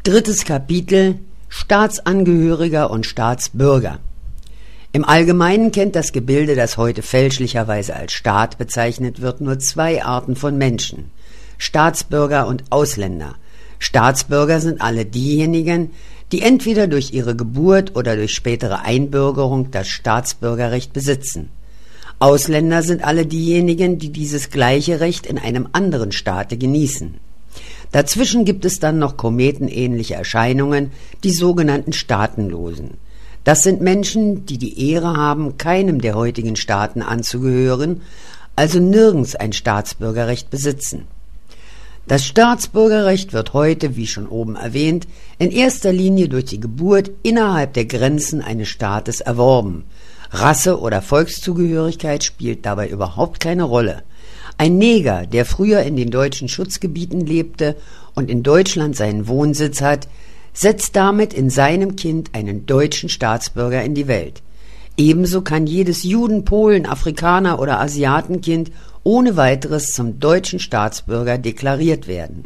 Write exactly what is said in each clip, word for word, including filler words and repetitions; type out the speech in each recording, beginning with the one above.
Drittes Kapitel: Staatsangehöriger und Staatsbürger. Im Allgemeinen kennt das Gebilde, das heute fälschlicherweise als Staat bezeichnet wird, nur zwei Arten von Menschen: Staatsbürger und Ausländer. Staatsbürger sind alle diejenigen, die entweder durch ihre Geburt oder durch spätere Einbürgerung das Staatsbürgerrecht besitzen. Ausländer sind alle diejenigen, die dieses gleiche Recht in einem anderen Staate genießen. Dazwischen gibt es dann noch kometenähnliche Erscheinungen, die sogenannten Staatenlosen. Das sind Menschen, die die Ehre haben, keinem der heutigen Staaten anzugehören, also nirgends ein Staatsbürgerrecht besitzen. Das Staatsbürgerrecht wird heute, wie schon oben erwähnt, in erster Linie durch die Geburt innerhalb der Grenzen eines Staates erworben. Rasse oder Volkszugehörigkeit spielt dabei überhaupt keine Rolle. Ein Neger, der früher in den deutschen Schutzgebieten lebte und in Deutschland seinen Wohnsitz hat, setzt damit in seinem Kind einen deutschen Staatsbürger in die Welt. Ebenso kann jedes Juden, Polen, Afrikaner oder Asiatenkind ohne weiteres zum deutschen Staatsbürger deklariert werden.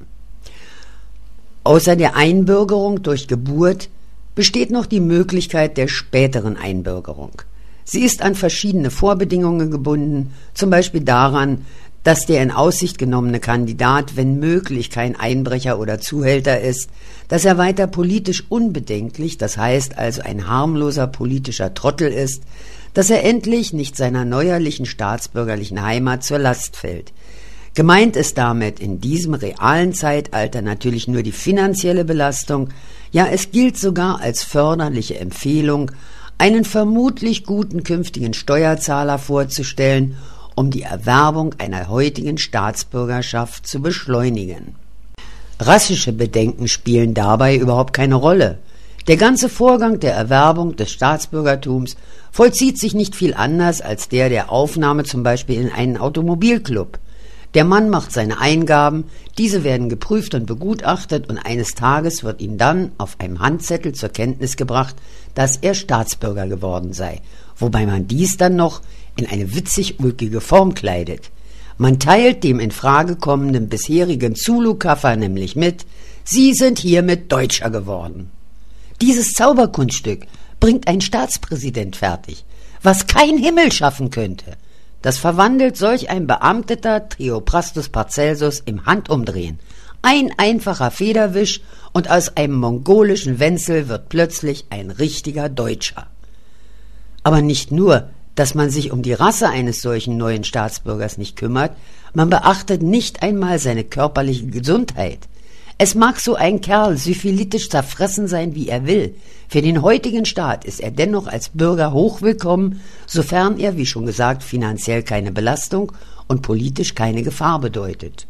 Außer der Einbürgerung durch Geburt besteht noch die Möglichkeit der späteren Einbürgerung. Sie ist an verschiedene Vorbedingungen gebunden, zum Beispiel daran, dass der in Aussicht genommene Kandidat, wenn möglich, kein Einbrecher oder Zuhälter ist, dass er weiter politisch unbedenklich, das heißt also ein harmloser politischer Trottel ist, dass er endlich nicht seiner neuerlichen staatsbürgerlichen Heimat zur Last fällt. Gemeint ist damit in diesem realen Zeitalter natürlich nur die finanzielle Belastung, ja, es gilt sogar als förderliche Empfehlung, einen vermutlich guten künftigen Steuerzahler vorzustellen, um die Erwerbung einer heutigen Staatsbürgerschaft zu beschleunigen. Rassische Bedenken spielen dabei überhaupt keine Rolle. Der ganze Vorgang der Erwerbung des Staatsbürgertums vollzieht sich nicht viel anders als der der Aufnahme zum Beispiel in einen Automobilclub. Der Mann macht seine Eingaben, diese werden geprüft und begutachtet und eines Tages wird ihm dann auf einem Handzettel zur Kenntnis gebracht, dass er Staatsbürger geworden sei, wobei man dies dann noch in eine witzig ulkige Form kleidet. Man teilt dem in Frage kommenden bisherigen Zulu-Kaffer nämlich mit: Sie sind hiermit Deutscher geworden. Dieses Zauberkunststück bringt ein Staatspräsident fertig, was kein Himmel schaffen könnte. Das verwandelt solch ein beamteter Theophrastus Paracelsus im Handumdrehen. Ein einfacher Federwisch und aus einem mongolischen Wenzel wird plötzlich ein richtiger Deutscher. Aber nicht nur, dass man sich um die Rasse eines solchen neuen Staatsbürgers nicht kümmert, man beachtet nicht einmal seine körperliche Gesundheit. Es mag so ein Kerl syphilitisch zerfressen sein, wie er will. Für den heutigen Staat ist er dennoch als Bürger hochwillkommen, sofern er, wie schon gesagt, finanziell keine Belastung und politisch keine Gefahr bedeutet.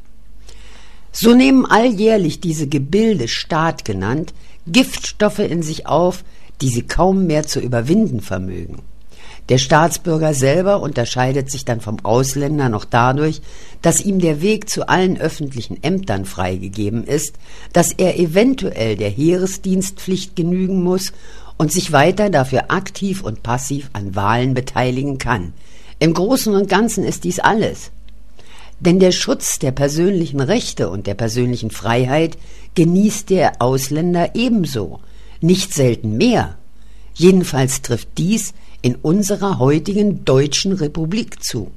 So nehmen alljährlich diese Gebilde, Staat genannt, Giftstoffe in sich auf, die sie kaum mehr zu überwinden vermögen. Der Staatsbürger selber unterscheidet sich dann vom Ausländer noch dadurch, dass ihm der Weg zu allen öffentlichen Ämtern freigegeben ist, dass er eventuell der Heeresdienstpflicht genügen muss und sich weiter dafür aktiv und passiv an Wahlen beteiligen kann. Im Großen und Ganzen ist dies alles. Denn der Schutz der persönlichen Rechte und der persönlichen Freiheit genießt der Ausländer ebenso, nicht selten mehr. Jedenfalls trifft dies in unserer heutigen deutschen Republik zu.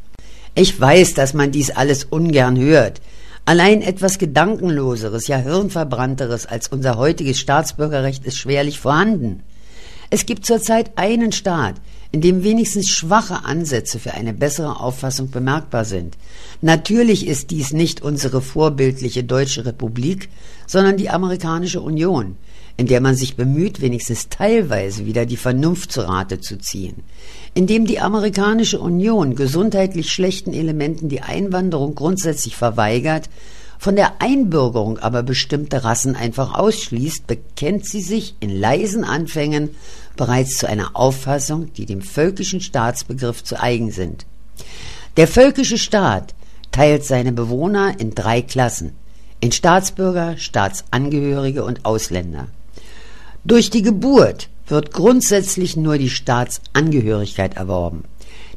Ich weiß, dass man dies alles ungern hört. Allein etwas Gedankenloseres, ja Hirnverbrannteres als unser heutiges Staatsbürgerrecht ist schwerlich vorhanden. Es gibt zurzeit einen Staat, in dem wenigstens schwache Ansätze für eine bessere Auffassung bemerkbar sind. Natürlich ist dies nicht unsere vorbildliche deutsche Republik, sondern die amerikanische Union, in der man sich bemüht, wenigstens teilweise wieder die Vernunft zu Rate zu ziehen. Indem die amerikanische Union gesundheitlich schlechten Elementen die Einwanderung grundsätzlich verweigert, von der Einbürgerung aber bestimmte Rassen einfach ausschließt, bekennt sie sich in leisen Anfängen bereits zu einer Auffassung, die dem völkischen Staatsbegriff zu eigen sind. Der völkische Staat teilt seine Bewohner in drei Klassen: in Staatsbürger, Staatsangehörige und Ausländer. Durch die Geburt wird grundsätzlich nur die Staatsangehörigkeit erworben.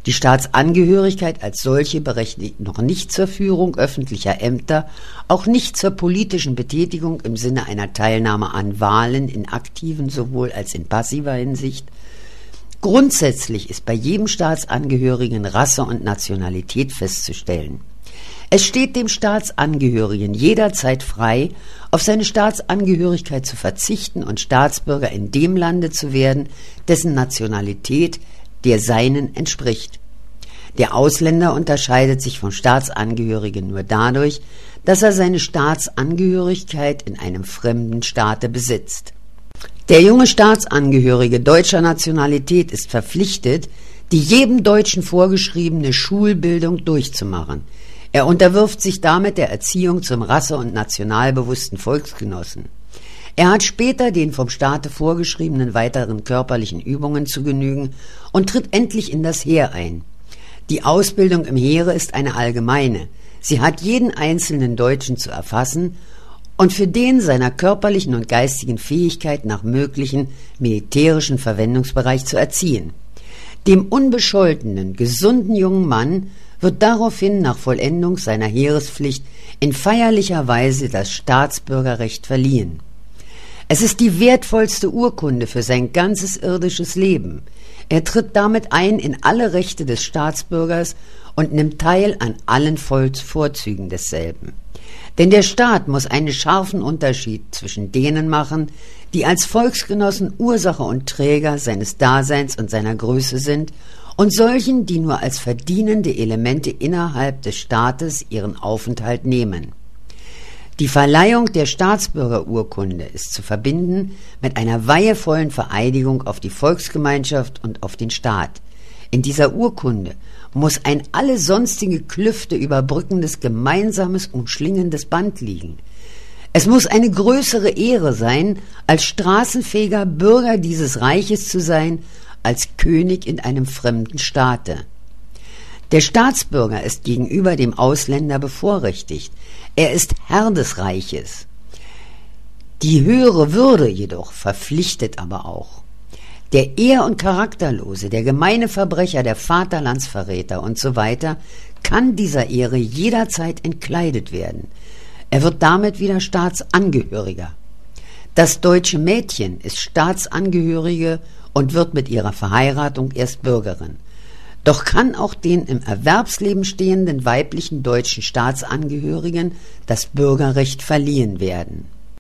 Die Staatsangehörigkeit als solche berechtigt noch nicht zur Führung öffentlicher Ämter, auch nicht zur politischen Betätigung im Sinne einer Teilnahme an Wahlen in aktiven sowohl als in passiver Hinsicht. Grundsätzlich ist bei jedem Staatsangehörigen Rasse und Nationalität festzustellen. Es steht dem Staatsangehörigen jederzeit frei, auf seine Staatsangehörigkeit zu verzichten und Staatsbürger in dem Lande zu werden, dessen Nationalität der seinen entspricht. Der Ausländer unterscheidet sich vom Staatsangehörigen nur dadurch, dass er seine Staatsangehörigkeit in einem fremden Staate besitzt. Der junge Staatsangehörige deutscher Nationalität ist verpflichtet, die jedem Deutschen vorgeschriebene Schulbildung durchzumachen. Er unterwirft sich damit der Erziehung zum rasse- und nationalbewussten Volksgenossen. Er hat später den vom Staate vorgeschriebenen weiteren körperlichen Übungen zu genügen und tritt endlich in das Heer ein. Die Ausbildung im Heere ist eine allgemeine. Sie hat jeden einzelnen Deutschen zu erfassen und für den seiner körperlichen und geistigen Fähigkeit nach möglichen militärischen Verwendungsbereich zu erziehen. Dem unbescholtenen, gesunden jungen Mann wird daraufhin nach Vollendung seiner Heerespflicht in feierlicher Weise das Staatsbürgerrecht verliehen. Es ist die wertvollste Urkunde für sein ganzes irdisches Leben. Er tritt damit ein in alle Rechte des Staatsbürgers und nimmt teil an allen Vorzügen desselben. Denn der Staat muss einen scharfen Unterschied zwischen denen machen, die als Volksgenossen Ursache und Träger seines Daseins und seiner Größe sind, und solchen, die nur als verdienende Elemente innerhalb des Staates ihren Aufenthalt nehmen. Die Verleihung der Staatsbürgerurkunde ist zu verbinden mit einer weihevollen Vereidigung auf die Volksgemeinschaft und auf den Staat. In dieser Urkunde muss ein alle sonstige Klüfte überbrückendes, gemeinsames, umschlingendes Band liegen. Es muss eine größere Ehre sein, als straßenfähiger Bürger dieses Reiches zu sein, als König in einem fremden Staate. Der Staatsbürger ist gegenüber dem Ausländer bevorrechtigt. Er ist Herr des Reiches. Die höhere Würde jedoch verpflichtet aber auch. Der Ehr- und Charakterlose, der gemeine Verbrecher, der Vaterlandsverräter und so weiter kann dieser Ehre jederzeit entkleidet werden. Er wird damit wieder Staatsangehöriger. Das deutsche Mädchen ist Staatsangehörige und wird mit ihrer Verheiratung erst Bürgerin. Doch kann auch den im Erwerbsleben stehenden weiblichen deutschen Staatsangehörigen das Bürgerrecht verliehen werden.